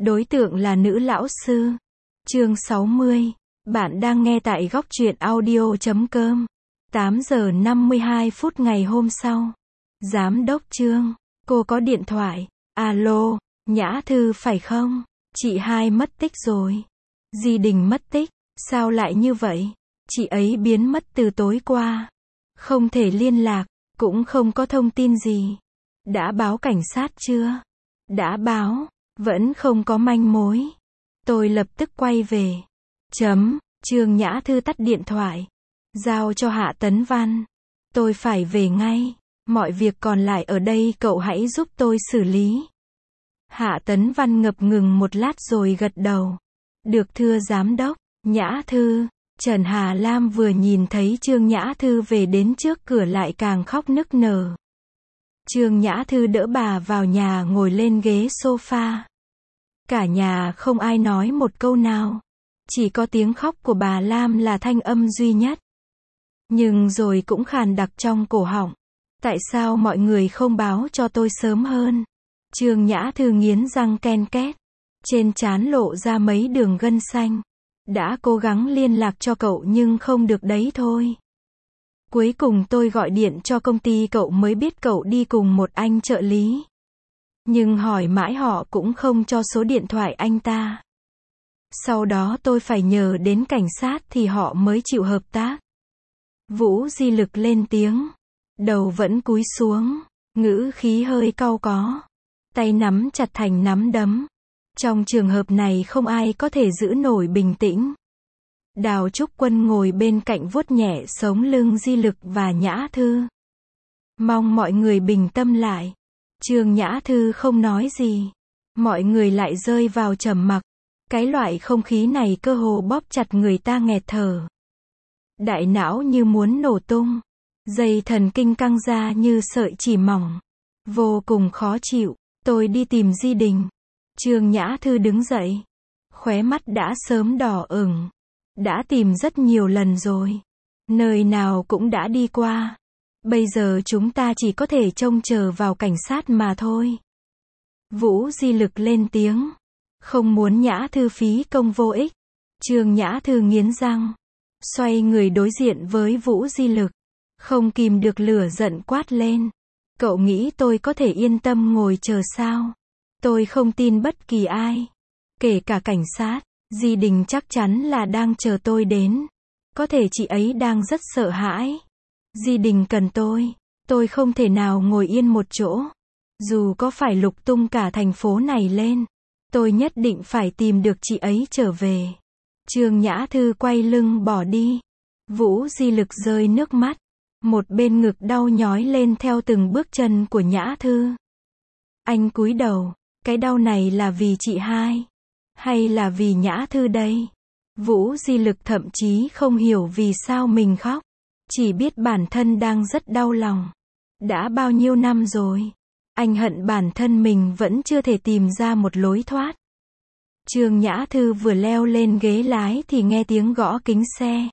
Đối tượng là nữ lão sư. Chương 60. Bạn đang nghe tại góc truyện audio.com. 8 giờ 52 phút ngày hôm sau. Giám đốc Trương, cô có điện thoại. Alo, Nhã Thư phải không? Chị hai mất tích rồi. Di Đình mất tích, sao lại như vậy? Chị ấy biến mất từ tối qua. Không thể liên lạc, cũng không có thông tin gì. Đã báo cảnh sát chưa? Đã báo, vẫn không có manh mối. Tôi lập tức quay về. Trương Nhã Thư tắt điện thoại. Giao cho Hạ Tấn Văn. Tôi phải về ngay. Mọi việc còn lại ở đây cậu hãy giúp tôi xử lý. Hạ Tấn Văn ngập ngừng một lát rồi gật đầu. Được thưa giám đốc. Nhã Thư. Trần Hà Lam vừa nhìn thấy Trương Nhã Thư về đến trước cửa lại càng khóc nức nở. Trương Nhã Thư đỡ bà vào nhà ngồi lên ghế sofa. Cả nhà không ai nói một câu nào. Chỉ có tiếng khóc của bà Lam là thanh âm duy nhất. Nhưng rồi cũng khàn đặc trong cổ họng. Tại sao mọi người không báo cho tôi sớm hơn? Trương Nhã Thư nghiến răng ken két. Trên trán lộ ra mấy đường gân xanh. Đã cố gắng liên lạc cho cậu nhưng không được đấy thôi. Cuối cùng tôi gọi điện cho công ty cậu mới biết cậu đi cùng một anh trợ lý. Nhưng hỏi mãi họ cũng không cho số điện thoại anh ta. Sau đó tôi phải nhờ đến cảnh sát thì họ mới chịu hợp tác. Vũ Di Lực lên tiếng. Đầu vẫn cúi xuống. Ngữ khí hơi cau có. Tay nắm chặt thành nắm đấm. Trong trường hợp này không ai có thể giữ nổi bình tĩnh. Đào Trúc Quân ngồi bên cạnh vuốt nhẹ sống lưng Di Lực và Nhã Thư. Mong mọi người bình tâm lại. Trương Nhã Thư không nói gì. Mọi người lại rơi vào trầm mặc. Cái loại không khí này cơ hồ bóp chặt người ta nghẹt thở. Đại não như muốn nổ tung. Dây thần kinh căng ra như sợi chỉ mỏng. Vô cùng khó chịu. Tôi đi tìm Di Đình. Trương Nhã Thư đứng dậy. Khóe mắt đã sớm đỏ ửng. Đã tìm rất nhiều lần rồi. Nơi nào cũng đã đi qua. Bây giờ chúng ta chỉ có thể trông chờ vào cảnh sát mà thôi. Vũ Di Lực lên tiếng. Không muốn Nhã Thư phí công vô ích. Trương Nhã Thư nghiến răng. Xoay người đối diện với Vũ Di Lực. Không kìm được lửa giận quát lên. Cậu nghĩ tôi có thể yên tâm ngồi chờ sao? Tôi không tin bất kỳ ai. Kể cả cảnh sát. Di Đình chắc chắn là đang chờ tôi đến. Có thể chị ấy đang rất sợ hãi. Di Đình cần tôi. Tôi không thể nào ngồi yên một chỗ. Dù có phải lục tung cả thành phố này lên. Tôi nhất định phải tìm được chị ấy trở về. Trương Nhã Thư quay lưng bỏ đi. Vũ Di Lực rơi nước mắt. Một bên ngực đau nhói lên theo từng bước chân của Nhã Thư. Anh cúi đầu. Cái đau này là vì chị hai. Hay là vì Nhã Thư đây? Vũ Di Lực thậm chí không hiểu vì sao mình khóc. Chỉ biết bản thân đang rất đau lòng. Đã bao nhiêu năm rồi. Anh hận bản thân mình vẫn chưa thể tìm ra một lối thoát. Trương Nhã Thư vừa leo lên ghế lái thì nghe tiếng gõ kính xe.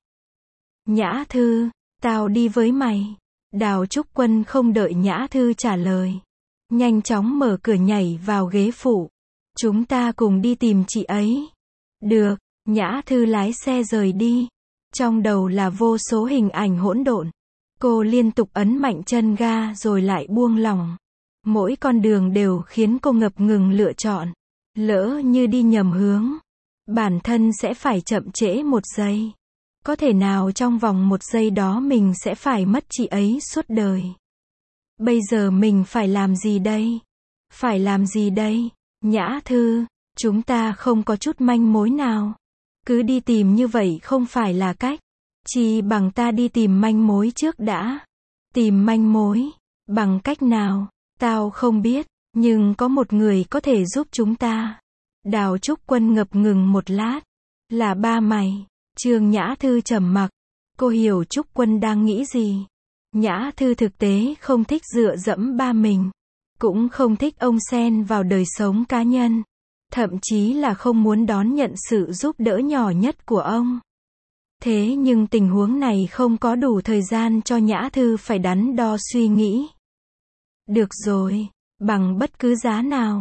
Nhã Thư, tao đi với mày. Đào Trúc Quân không đợi Nhã Thư trả lời. Nhanh chóng mở cửa nhảy vào ghế phụ. Chúng ta cùng đi tìm chị ấy. Được, Nhã Thư lái xe rời đi. Trong đầu là vô số hình ảnh hỗn độn. Cô liên tục ấn mạnh chân ga rồi lại buông lỏng. Mỗi con đường đều khiến cô ngập ngừng lựa chọn. Lỡ như đi nhầm hướng. Bản thân sẽ phải chậm trễ một giây. Có thể nào trong vòng một giây đó mình sẽ phải mất chị ấy suốt đời. Bây giờ mình phải làm gì đây? Phải làm gì đây? Nhã Thư, chúng ta không có chút manh mối nào. Cứ đi tìm như vậy không phải là cách. Chỉ bằng ta đi tìm manh mối trước đã. Tìm manh mối? Bằng cách nào? Tao không biết, nhưng có một người có thể giúp chúng ta. Đào Trúc Quân ngập ngừng một lát. Là ba mày. Trương Nhã Thư trầm mặc. Cô hiểu Trúc Quân đang nghĩ gì. Nhã Thư thực tế không thích dựa dẫm ba mình. Cũng không thích ông xen vào đời sống cá nhân. Thậm chí là không muốn đón nhận sự giúp đỡ nhỏ nhất của ông. Thế nhưng tình huống này không có đủ thời gian cho Nhã Thư phải đắn đo suy nghĩ. Được rồi, bằng bất cứ giá nào.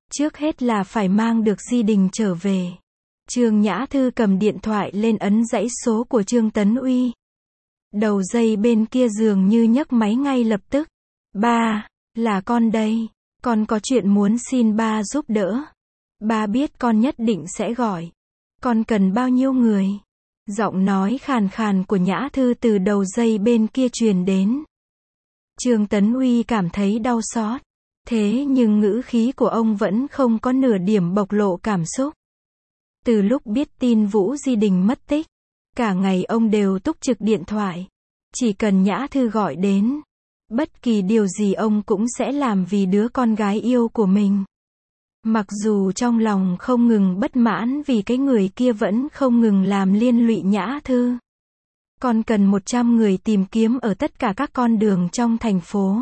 Trước hết là phải mang được Di Đình trở về. Trương Nhã Thư cầm điện thoại lên ấn dãy số của Trương Tấn Uy. Đầu dây bên kia dường như nhấc máy ngay lập tức. Ba, là con đây. Con có chuyện muốn xin ba giúp đỡ. Ba biết con nhất định sẽ gọi. Con cần bao nhiêu người? Giọng nói khàn khàn của Nhã Thư từ đầu dây bên kia truyền đến. Trương Tấn Uy cảm thấy đau xót. Thế nhưng ngữ khí của ông vẫn không có nửa điểm bộc lộ cảm xúc. Từ lúc biết tin Vũ Di Đình mất tích, cả ngày ông đều túc trực điện thoại. Chỉ cần Nhã Thư gọi đến, bất kỳ điều gì ông cũng sẽ làm vì đứa con gái yêu của mình. Mặc dù trong lòng không ngừng bất mãn vì cái người kia vẫn không ngừng làm liên lụy Nhã Thư. Còn cần 100 người tìm kiếm ở tất cả các con đường trong thành phố.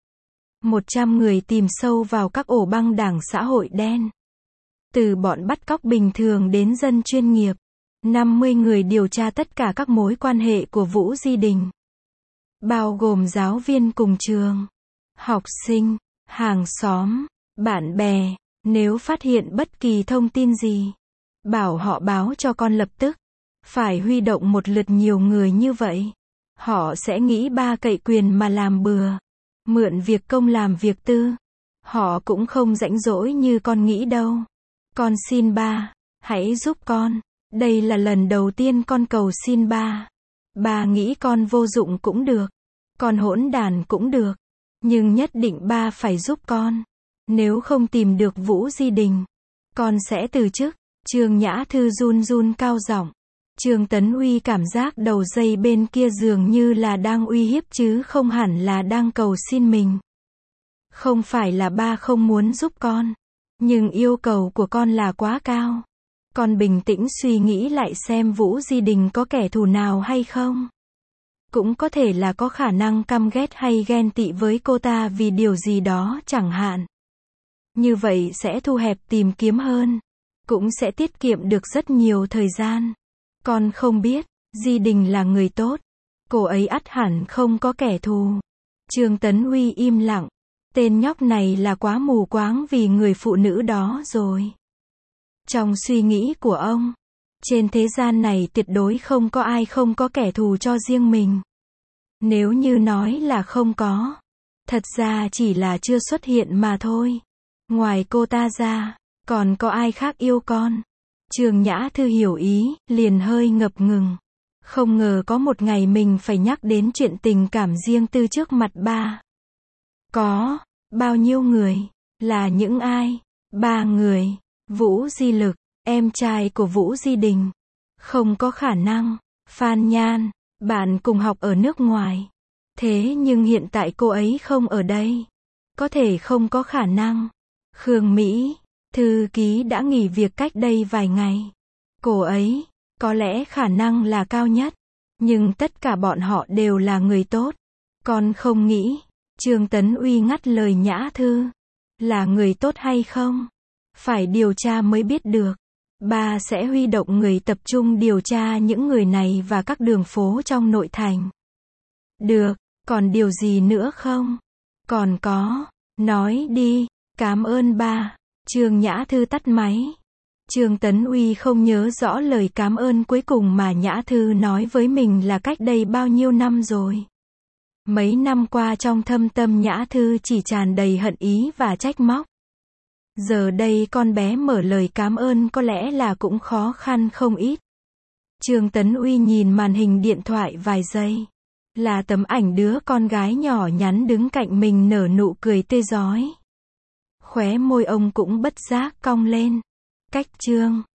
100 người tìm sâu vào các ổ băng đảng xã hội đen. Từ bọn bắt cóc bình thường đến dân chuyên nghiệp. 50 người điều tra tất cả các mối quan hệ của Vũ Di Đình. Bao gồm giáo viên cùng trường, học sinh, hàng xóm, bạn bè. Nếu phát hiện bất kỳ thông tin gì, bảo họ báo cho con lập tức. Phải huy động một lượt nhiều người như vậy. Họ sẽ nghĩ ba cậy quyền mà làm bừa. Mượn việc công làm việc tư. Họ cũng không rảnh rỗi như con nghĩ đâu. Con xin ba, hãy giúp con. Đây là lần đầu tiên con cầu xin ba. Ba nghĩ con vô dụng cũng được. Con hỗn đàn cũng được. Nhưng nhất định ba phải giúp con. Nếu không tìm được Vũ Di Đình, con sẽ từ chức. Trương Nhã Thư run run cao giọng. Trương Tấn Uy cảm giác đầu dây bên kia dường như là đang uy hiếp chứ không hẳn là đang cầu xin mình. Không phải là ba không muốn giúp con, nhưng yêu cầu của con là quá cao. Con bình tĩnh suy nghĩ lại xem Vũ Di Đình có kẻ thù nào hay không. Cũng có thể là có khả năng căm ghét hay ghen tị với cô ta vì điều gì đó chẳng hạn. Như vậy sẽ thu hẹp tìm kiếm hơn. Cũng sẽ tiết kiệm được rất nhiều thời gian. Con không biết, Di Đình là người tốt. Cô ấy ắt hẳn không có kẻ thù. Trương Tấn Uy im lặng. Tên nhóc này là quá mù quáng vì người phụ nữ đó rồi. Trong suy nghĩ của ông, trên thế gian này tuyệt đối không có ai không có kẻ thù cho riêng mình. Nếu như nói là không có, thật ra chỉ là chưa xuất hiện mà thôi. Ngoài cô ta ra, còn có ai khác yêu con? Trương Nhã Thư hiểu ý, liền hơi ngập ngừng. Không ngờ có một ngày mình phải nhắc đến chuyện tình cảm riêng tư trước mặt ba. Có, bao nhiêu người? Là những ai? 3 người. Vũ Di Lực, em trai của Vũ Di Đình. Không có khả năng. Phan Nhan, bạn cùng học ở nước ngoài. Thế nhưng hiện tại cô ấy không ở đây. Có thể không có khả năng. Khương Mỹ, thư ký đã nghỉ việc cách đây vài ngày. Cô ấy, có lẽ khả năng là cao nhất. Nhưng tất cả bọn họ đều là người tốt. Con không nghĩ, Trương Tấn Uy ngắt lời Nhã Thư. Là người tốt hay không? Phải điều tra mới biết được. Ba sẽ huy động người tập trung điều tra những người này và các đường phố trong nội thành. Được, còn điều gì nữa không? Còn có, nói đi. Cảm ơn ba. Trương Nhã Thư tắt máy. Trương Tấn Uy không nhớ rõ lời cảm ơn cuối cùng mà Nhã Thư nói với mình là cách đây bao nhiêu năm rồi. Mấy năm qua trong thâm tâm Nhã Thư chỉ tràn đầy hận ý và trách móc. Giờ đây con bé mở lời cảm ơn có lẽ là cũng khó khăn không ít. Trương Tấn Uy nhìn màn hình điện thoại vài giây. Là tấm ảnh đứa con gái nhỏ nhắn đứng cạnh mình nở nụ cười tươi rói. Khóe môi ông cũng bất giác cong lên. Cách Trương